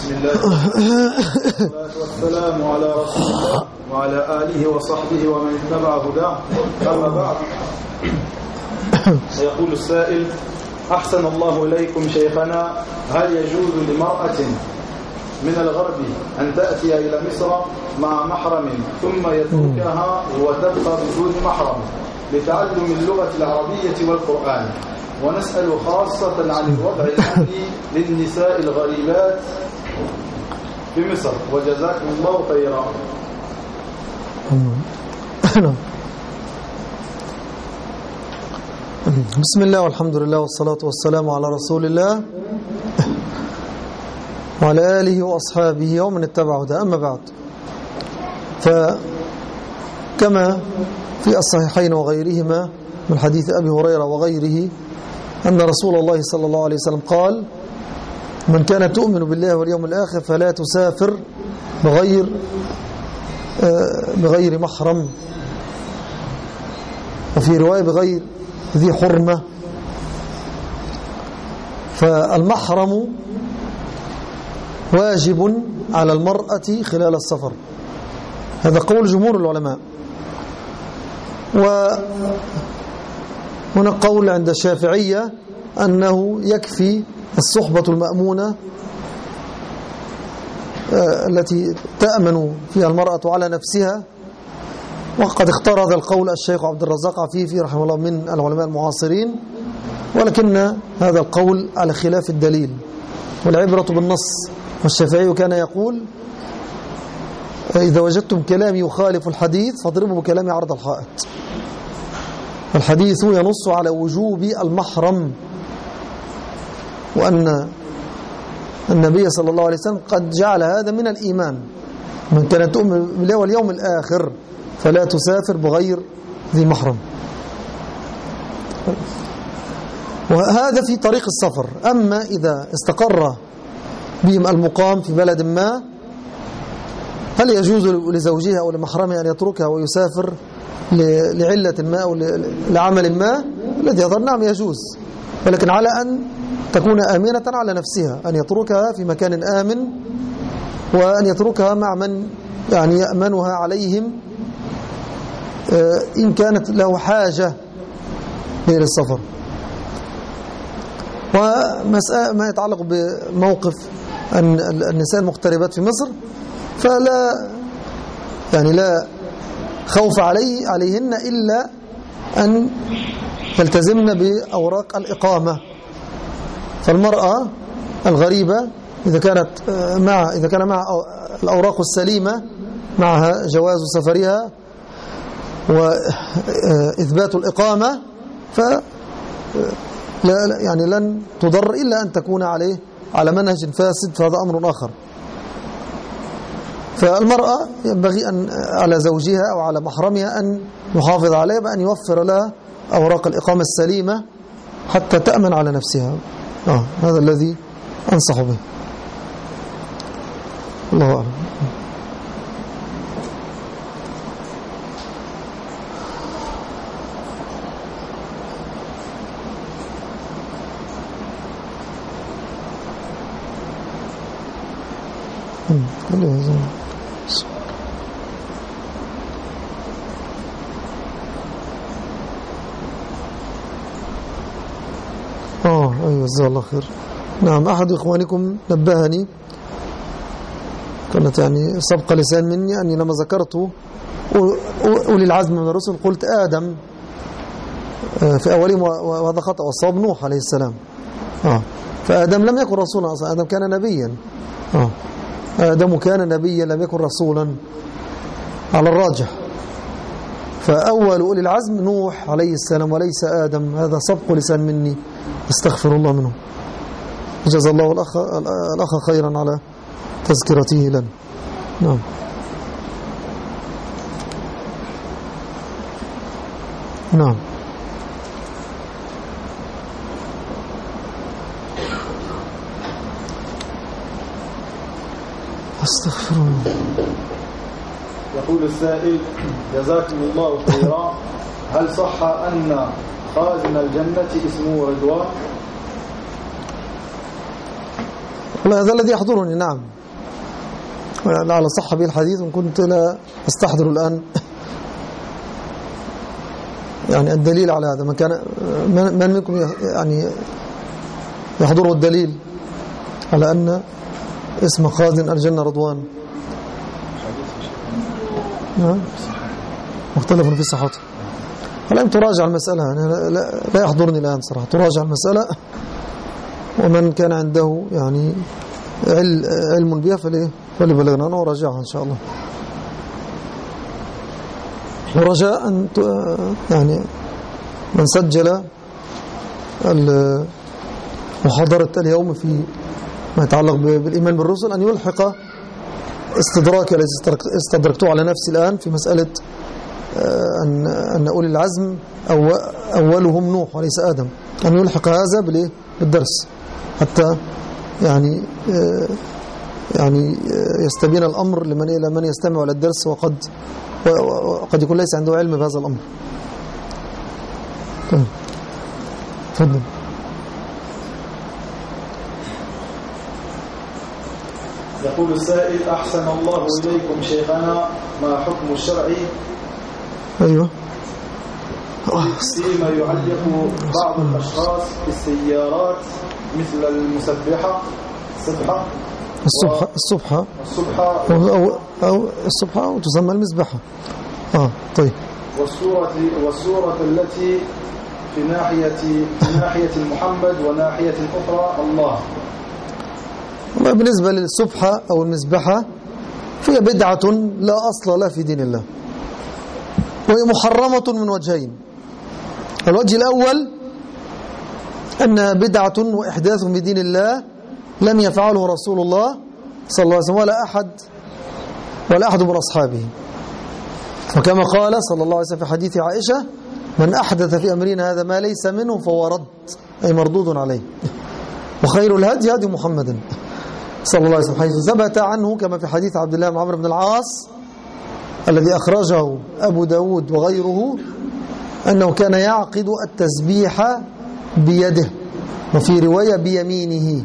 بسم الله والصلاة والسلام على رسول الله وعلى آله وصحبه ومن اتبع هداه. أما بعد، يقول السائل: أحسن الله إليكم شيخنا، هل يجوز لمرأة من الغرب أن تأتي إلى مصر مع محرم ثم يتركها وتبقى بدون محرم لتعلم اللغة العربية والقرآن؟ ونسأل خاصة عن الوضع الأمني للنساء الغريبات في مصر، وجزاكم الله خيرا. بسم الله والحمد لله والصلاة والسلام على رسول الله وعلى آله وأصحابه ومن اتبع هداه. أما بعد، فكما في الصحيحين وغيرهما من حديث أبي هريرة وغيره أن رسول الله صلى الله عليه وسلم قال: من كان تؤمن بالله واليوم الآخر فلا تسافر بغير محرم، وفي رواية بغير ذي حرمة. فالمحرم واجب على المرأة خلال السفر، هذا قول جمهور العلماء. وهنا قول عند الشافعية أنه يكفي الصحبة المأمونة التي تأمن فيها المرأة على نفسها. وقد اختار هذا القول الشيخ عبد الرزاق عفيفي رحمه الله من العلماء المعاصرين، ولكن هذا القول على خلاف الدليل، والعبرة بالنص. والشافعي كان يقول: إذا وجدتم كلامي يخالف الحديث فاضربوا بكلامي عرض الحائط. الحديث ينص على وجوب المحرم، وأن النبي صلى الله عليه وسلم قد جعل هذا من الإيمان: من كانت تؤمن بالله واليوم الآخر فلا تسافر بغير ذي محرم. وهذا في طريق السفر. أما إذا استقر بهم المقام في بلد ما، هل يجوز لزوجها أو لمحرمها أن يتركها ويسافر لعلة ما أو لعمل ما؟ الذي يظهر نعم يجوز، ولكن على أن تكون آمنة على نفسها، أن يتركها في مكان آمن، وأن يتركها مع من يعني يأمنها عليهم إن كانت له حاجة للسفر. وما يتعلق بموقف النساء المغتربات في مصر، فلا يعني لا خوف عليهن إلا أن يلتزمن بأوراق الإقامة. فالمرأة الغريبة إذا كان مع الأوراق السليمة، معها جواز سفرها وإثبات الإقامة، يعني لن تضر إلا أن تكون على منهج فاسد، فهذا أمر آخر. فالمرأة ينبغي أن على زوجها أو على محرمها أن يحافظ عليها بأن يوفر لها أوراق الإقامة السليمة حتى تأمن على نفسها. هذا الذي أنصح به. الله أعلم. أيوة جزاه الله خير. نعم، أحد إخوانكم نبهني، كانت يعني سبق لسان مني أني لما ذكرت أولي العزم من الرسل قلت آدم في أولهم، وهذا خطأ، والصواب نوح عليه السلام. فآدم لم يكن رسولا أصلا، آدم كان نبيا. آدم كان نبيا لم يكن رسولا على الراجح. فأول أولي العزم نوح عليه السلام وليس آدم. هذا سبق لسان مني، استغفر الله منه. جزا الله الأخ خيرا على تذكرته لنا. نعم. نعم. استغفر الله. يقول السائل: جزاكم الله خيرا، هل صح أن خازن الجنة اسمه رضوان؟ والله هذا الذي يحضرني. نعم، لعل صح به الحديث، وإن كنت لا أستحضر الآن يعني الدليل على هذا. من منكم يعني يحضره الدليل على أن اسم خازن الجنة رضوان؟ مختلف في صحته. الآن تراجع المسألة، يعني لا يحضرني الآن صراحة. تراجع المسألة، ومن كان عنده يعني علم بها فليبلغنا أنا وراجعها إن شاء الله. ورجاء أن يعني من سجل محاضرة اليوم في ما يتعلق بالإيمان بالرسل أن يلحق استدراك الذي استدركته على نفسي الآن في مسألة أن أولي العزم أولهم نوح وليس آدم، أن يلحق هذا بالدرس حتى يعني يستبين الأمر لمن يستمع إلى الدرس وقد يكون ليس عنده علم بهذا الأمر. تفضل. يقول السائل: أحسن الله إليكم شيخنا، ما حكم الشرع أيوة فيما يعلق بعض الأشخاص في السيارات مثل المسبحة الصبحة أو الصبحة وتسمى المسبحة. طيب. والسورة التي في ناحية محمد وناحية أخرى الله. بالنسبة للصبحة أو المسبحة فهي بدعة لا أصل لها في دين الله، وهي محرمة من وجهين. الوجه الأول أنها بدعة وإحداث في دين الله لم يفعله رسول الله صلى الله عليه وسلم ولا أحد من أصحابه، وكما قال صلى الله عليه وسلم في حديث عائشة: من أحدث في أمرنا هذا ما ليس منه فهو رد، أي مردود عليه. وخير الهدي هدي محمد صلى الله عليه وسلم، حيث ثبت عنه كما في حديث عبد الله بن عمرو بن العاص الذي أخرجه أبو داود وغيره أنه كان يعقد التسبيح بيده، وفي رواية بيمينه.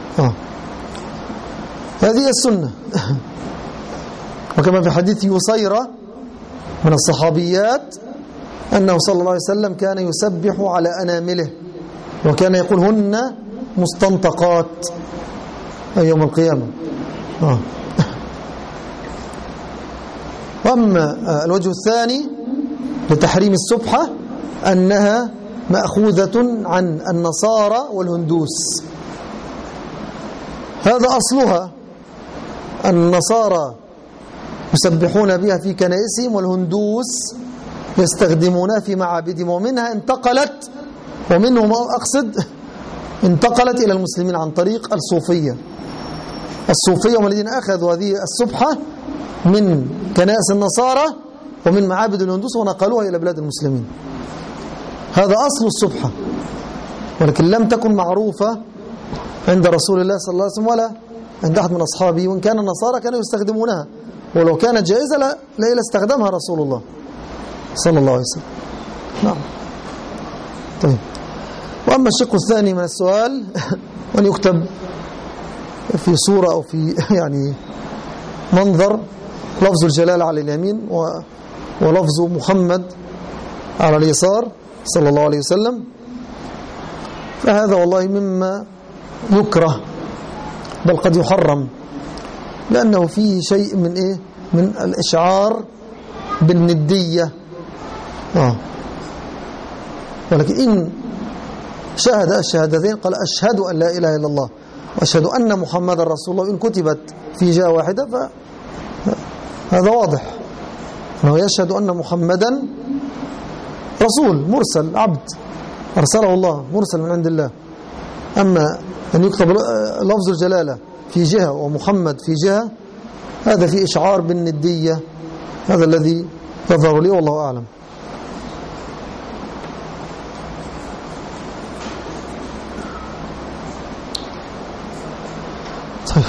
هذه السنة. وكما في حديث يسيرة من الصحابيات أنه صلى الله عليه وسلم كان يسبح على أنامله، وكان يقول: هن مستنطقات يوم القيامة. وأما الوجه الثاني لتحريم السبحة أنها مأخوذة عن النصارى والهندوس. هذا أصلها، النصارى يسبحون بها في كنائسهم، والهندوس يستخدمونها في معابدهم، ومنها انتقلت، ومنهم أقصد انتقلت إلى المسلمين عن طريق الصوفية هم الذين أخذوا هذه السبحة من كنائس النصارى ومن معابد الهندوس ونقلوها إلى بلاد المسلمين. هذا أصل السبحة، ولكن لم تكن معروفة عند رسول الله صلى الله عليه وسلم ولا عند أحد من أصحابه، وإن كان النصارى كانوا يستخدمونها، ولو كانت جائزة لا استخدمها رسول الله صلى الله عليه وسلم. نعم. طيب. وأما الشق الثاني من السؤال أن يكتب في صورة أو في يعني منظر لفظ الجلالة على اليمين ولفظ محمد على اليسار صلى الله عليه وسلم، فهذا والله مما يكره، بل قد يحرم، لأنه فيه شيء من الإشعار بالندية. ولكن إن شهد الشهادتين قال: أشهد أن لا إله إلا الله وأشهد أن محمد رسول الله، إن كتبت في جهة واحدة فهذا واضح أنه يشهد أن محمدا رسول مرسل، عبد أرسله الله مرسل من عند الله. أما أن يكتب لفظ الجلالة في جهة ومحمد في جهة، هذا في إشعار بالندية، هذا الذي يظهر لي والله أعلم. طيب.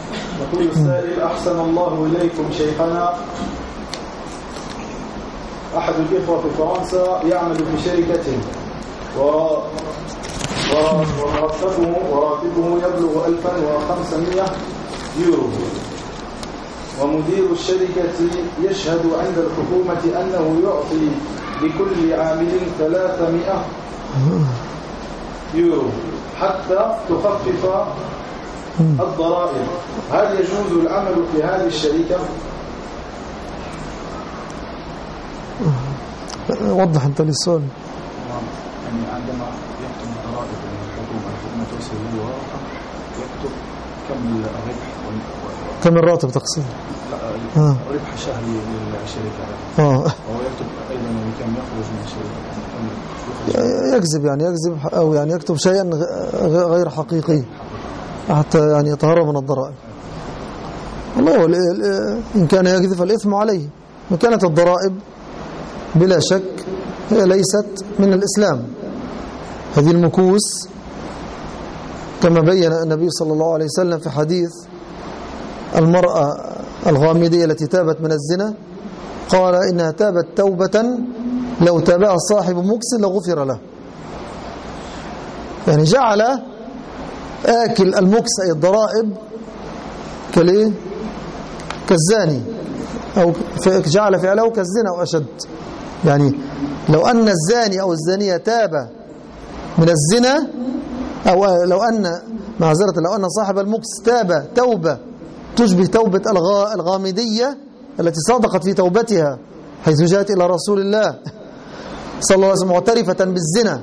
يقول السائل: أحسن الله إليكم شيخنا، أحد الإخوة في فرنسا يعمل في شركة وراتبه يبلغ 1500 يورو، ومدير الشركة يشهد عند الحكومة أنه يعطي لكل عامل 300 يورو حتى تخفف الضرائب. هل يجوز العمل في هذه الشركة؟ وضح أنت لي السؤال. يعني عندما يكتب الضرائب الحكومة ترسل له ورقة يكتب كم الربح كم الراتب تقصد؟ لا، ربح شهري للشركة. هو يكتب أيضا كم يخرج من الشركة، يكذب أو يعني يكتب شيئا غير حقيقي حتى يعني يتهرب من الضرائب. والله إن كان يكذب فالإثم عليه. وكانت الضرائب بلا شك هي ليست من الإسلام. هذه المكوس كما بين النبي صلى الله عليه وسلم في حديث المرأة الغامدية التي تابت من الزنا، قال إنها تابت توبة لو تابها صاحب مكس لغفر له. يعني جعل آكل المكس أي الضرائب كالزاني، أو جعل فعله كالزنا أو أشد. يعني لو أن الزاني أو الزانية تاب من الزنا، أو لو أن صاحب المكس تاب توبة تشبه توبة الغامدية التي صادقت في توبتها حيث جاءت إلى رسول الله صلى الله عليه وسلم معترفة بالزنا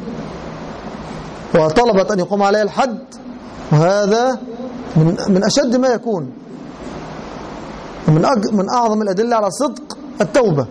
وطلبت أن يقوم عليها الحد، وهذا من أشد ما يكون، من أعظم الأدلة على صدق التوبة.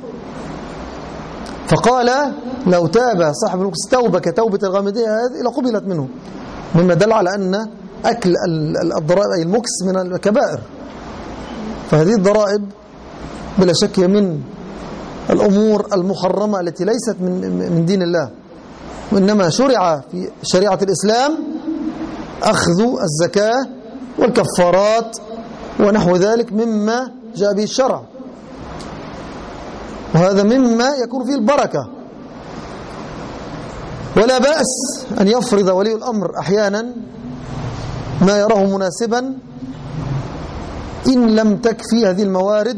فقال لو تاب صاحب المكس توبة كتوبة الغامدية هذه لقبلت منه، مما دل على أن أكل الضرائب أي المكس من الكبائر. فهذه الضرائب بلا شك من الأمور المحرمة التي ليست من دين الله، وإنما شرع في شريعة الإسلام أخذ الزكاة والكفارات ونحو ذلك مما جاء به الشرع، وهذا مما يكون فيه البركة. ولا بأس أن يفرض ولي الأمر أحيانا ما يراه مناسبا إن لم تكفي هذه الموارد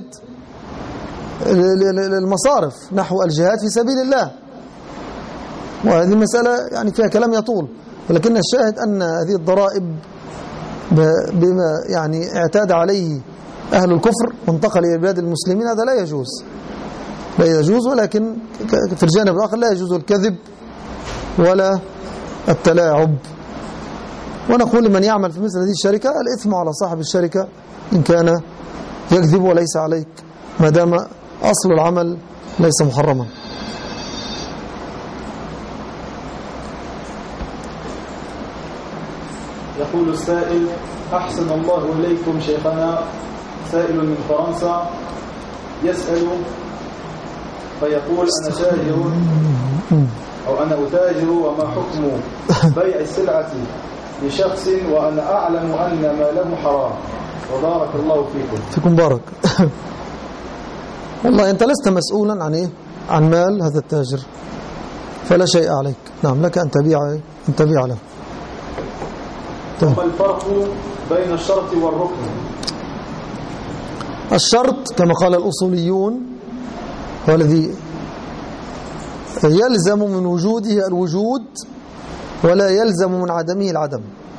للمصارف نحو الجهاد في سبيل الله. وهذه المسألة يعني فيها كلام يطول، ولكن الشاهد أن هذه الضرائب بما يعني اعتاد عليه أهل الكفر وانتقل إلى بلاد المسلمين هذا لا يجوز. ولكن في الجانب الآخر لا يجوز الكذب ولا التلاعب. ونقول لمن يعمل في مثل هذه الشركة الإثم على صاحب الشركة إن كان يكذب وليس عليك، ما دام أصل العمل ليس محرما. يقول السائل: أحسن الله إليكم شيخنا، سائل من فرنسا يسأل فيقول: أنا تاجر أو أنا أتاجر، وما حكم بيع السلعة لشخص وأنا أعلم أن ماله حرام، وبارك الله فيكم بارك. والله أنت لست مسؤولا عن مال هذا التاجر، فلا شيء عليك. نعم، لك أن تبيع له. ما الفرق بين الشرط والركن؟ الشرط كما قال الأصوليون هو الذي يلزم من وجوده الوجود ولا يلزم من عدمه العدم.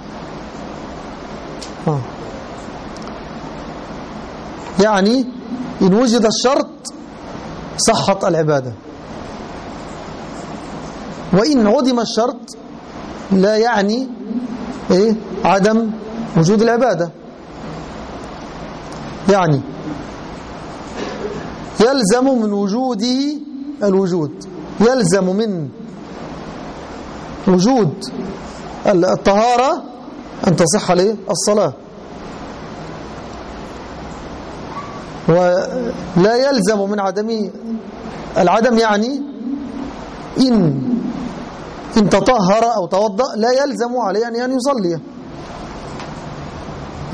يعني إن وجد الشرط صحت العبادة، وإن عدم الشرط لا يعني عدم وجود العبادة. يعني يلزم من وجوده الوجود، يلزم من وجود الطهارة أن تصح الصلاة، ولا يلزم من عدمه العدم. يعني إن تطهر أو توضأ لا يلزم عليه أن يصلي.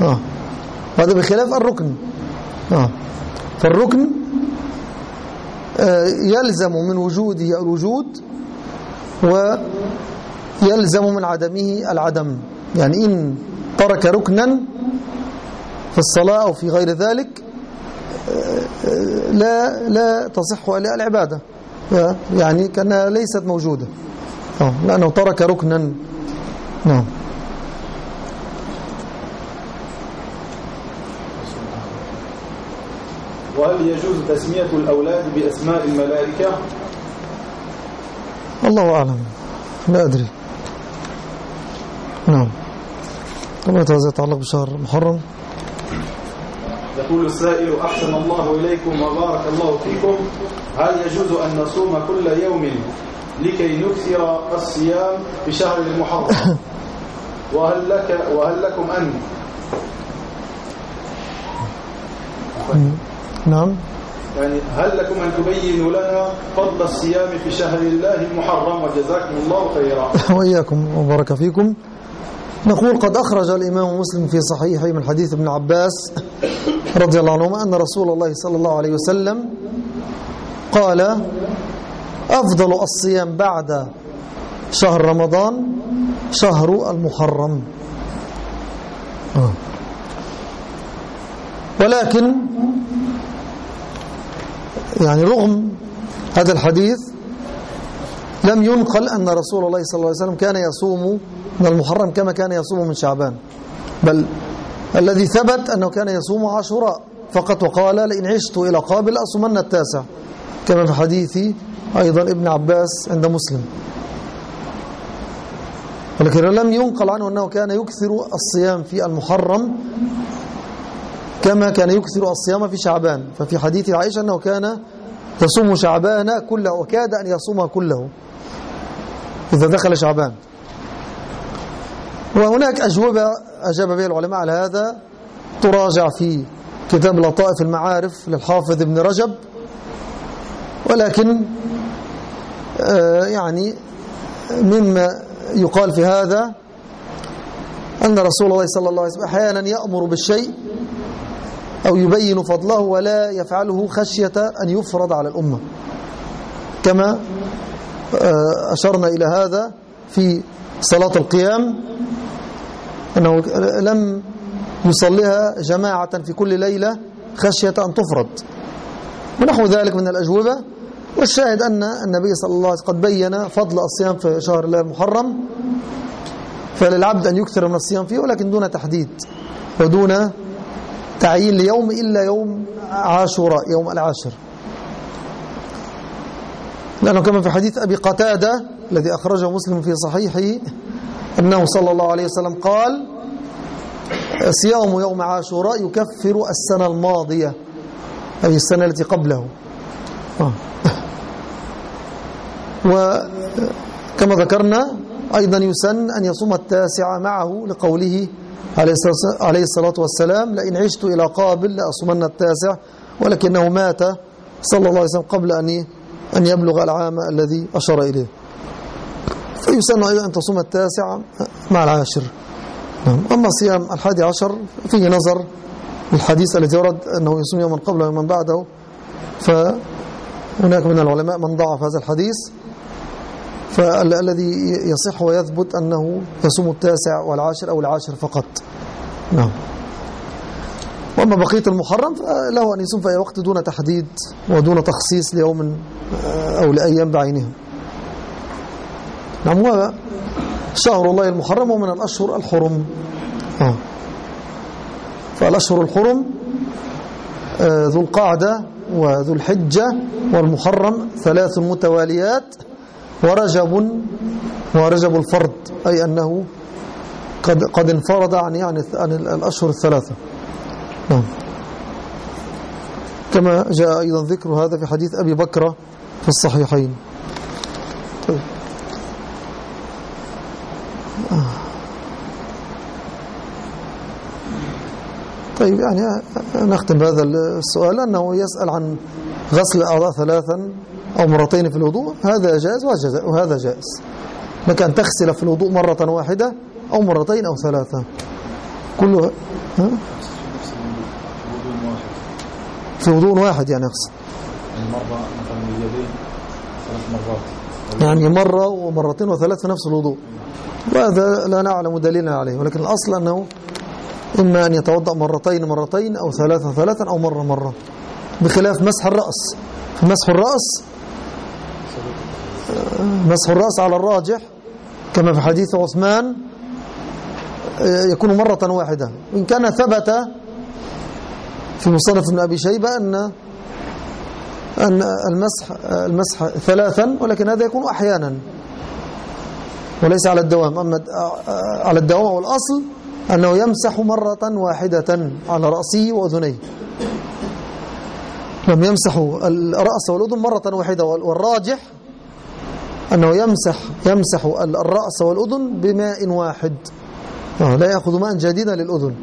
هذا بخلاف الركن. فالركن يلزم من وجوده الوجود ويلزم من عدمه العدم. يعني إن ترك ركنا في الصلاة أو في غير ذلك لا تصح العبادة، يعني كأنها ليست موجودة لأنه ترك ركنا. نعم. وهل يجوز تسمية الأولاد بأسماء الملائكة؟ الله أعلم، لا أدري. نعم. طبعا هذا يتعلق بشهر محرم. يقول السائل: أحسن الله إليكم وبارك الله فيكم، هل يجوز أن نصوم كل يوم لكي نكثر الصيام في شهر المحرم؟ وهل لكم أن نعم، يعني هل لكم أن تبينوا لنا فضل الصيام في شهر الله المحرم؟ وجزاكم الله خيرا. وإياكم وبارك فيكم. نقول: قد أخرج الإمام مسلم في صحيحه من حديث ابن عباس رضي الله عنهما أن رسول الله صلى الله عليه وسلم قال: أفضل الصيام بعد شهر رمضان شهر المحرم. ولكن يعني رغم هذا الحديث لم ينقل أن رسول الله صلى الله عليه وسلم كان يصوم من المحرم كما كان يصوم من شعبان، بل الذي ثبت أنه كان يصوم عاشوراء فقط، وقال: لئن عشت إلى قابل أصومن التاسع، كما في حديث أيضا ابن عباس عند مسلم. ولكن لم ينقل عنه أنه كان يكثر الصيام في المحرم كما كان يكثر الصيام في شعبان. ففي حديث عائشة أنه كان يصوم شعبان كله وكاد أن يصوم كله إذا دخل شعبان. وهناك أجوبة أجاب بها العلماء على هذا، تراجع في كتاب لطائف المعارف للحافظ ابن رجب. ولكن يعني مما يقال في هذا أن رسول الله صلى الله عليه وسلم أحيانا يأمر بالشيء أو يبين فضله ولا يفعله خشية أن يفرض على الأمة، كما أشرنا إلى هذا في صلاة القيام، أنه لم يصليها جماعة في كل ليلة خشية أن تفرض ونحو ذلك من الأجوبة. والشاهد أن النبي صلى الله عليه وسلم قد بين فضل الصيام في شهر الله المحرم، فللعبد أن يكثر من الصيام فيه ولكن دون تحديد ودون تعيين ليوم إلا يوم عاشوراء يوم العاشر، لأنه كما في حديث أبي قتادة الذي أخرجه مسلم في صحيحه أنه صلى الله عليه وسلم قال: صيام يوم عاشوراء يكفر السنة الماضية، أي السنة التي قبله. وكما ذكرنا أيضا يسن أن يصوم التاسع معه لقوله عليه الصلاة والسلام: لئن عشت إلى قابل لأصومن التاسع، ولكنه مات صلى الله عليه وسلم قبل أن يبلغ العام الذي أشار إليه، فيسن أيضا أن تصوم التاسع مع العاشر. أما صيام 11 فيه نظر الحديث الذي ورد أنه يصوم يوما قبله ويوما بعده، فهناك من العلماء من ضعف هذا الحديث، فالذي يصح ويثبت أنه يصوم التاسع والعاشر أو العاشر فقط. نعم. وأما بقية المحرم فله أن يصوم في أي وقت دون تحديد ودون تخصيص ليوم أو لأيام بعينها. نعم. وشهر الله المحرم ومن الأشهر الحرم. فالأشهر الحرم ذو القعدة وذو الحجة والمحرم 3 متواليات، ورجب الفرد، أي أنه قد انفرد عن الأشهر 3. نعم. كما جاء أيضا ذكر هذا في حديث أبي بكر في الصحيحين. طيب يعني نختم بهذا السؤال، أنه يسأل عن غسل الأعضاء 3 أو مرتين في الوضوء، هذا جائز وهذا جائز، لك أن تغسل في الوضوء مرة واحدة أو مرتين أو 3 كله في وضوء واحد، يعني يغسل مرة مثلا اليدين 3 مرات يعني مرة ومرتين وثلاث في نفس الوضوء، وهذا لا نعلم دليلا عليه، ولكن الأصل أنه إما أن يتوضأ مرتين أو ثلاثا أو مرة، بخلاف مسح الرأس. في مسح الرأس على الراجح كما في حديث عثمان يكون مرة واحدة، وإن كان ثبت في مصنف ابن أبي شيبة أن المسح 3، ولكن هذا يكون أحيانا وليس على الدوام. أما على الدوام والأصل أنه يمسح مرة واحدة على رأسه وأذنيه، لم يمسح الرأس والأذن مرة واحدة، والراجح أنه يمسح الرأس والأذن بماء واحد، لا يأخذ ماء جديدا للأذن.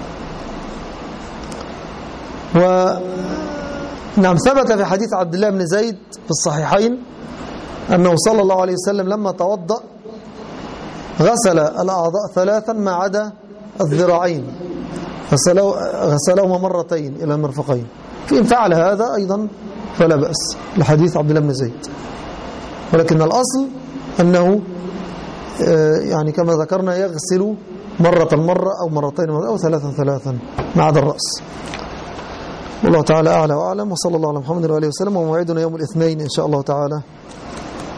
نعم، ثبت في حديث عبد الله بن زيد في الصحيحين أنه صلى الله عليه وسلم لما توضأ غسل الأعضاء 3 ما عدا الذراعين، غسلهما مرتين إلى المرفقين. فإن فعل هذا أيضا فلا بأس، لحديث عبد الله بن زيد. ولكن الأصل أنه يعني كما ذكرنا يغسل مرة أو مرتين أو ثلاثا ما عدا الرأس. والله تعالى أعلى وأعلم، وصلى الله على محمد وآله وسلم. وموعدنا يوم الاثنين إن شاء الله تعالى.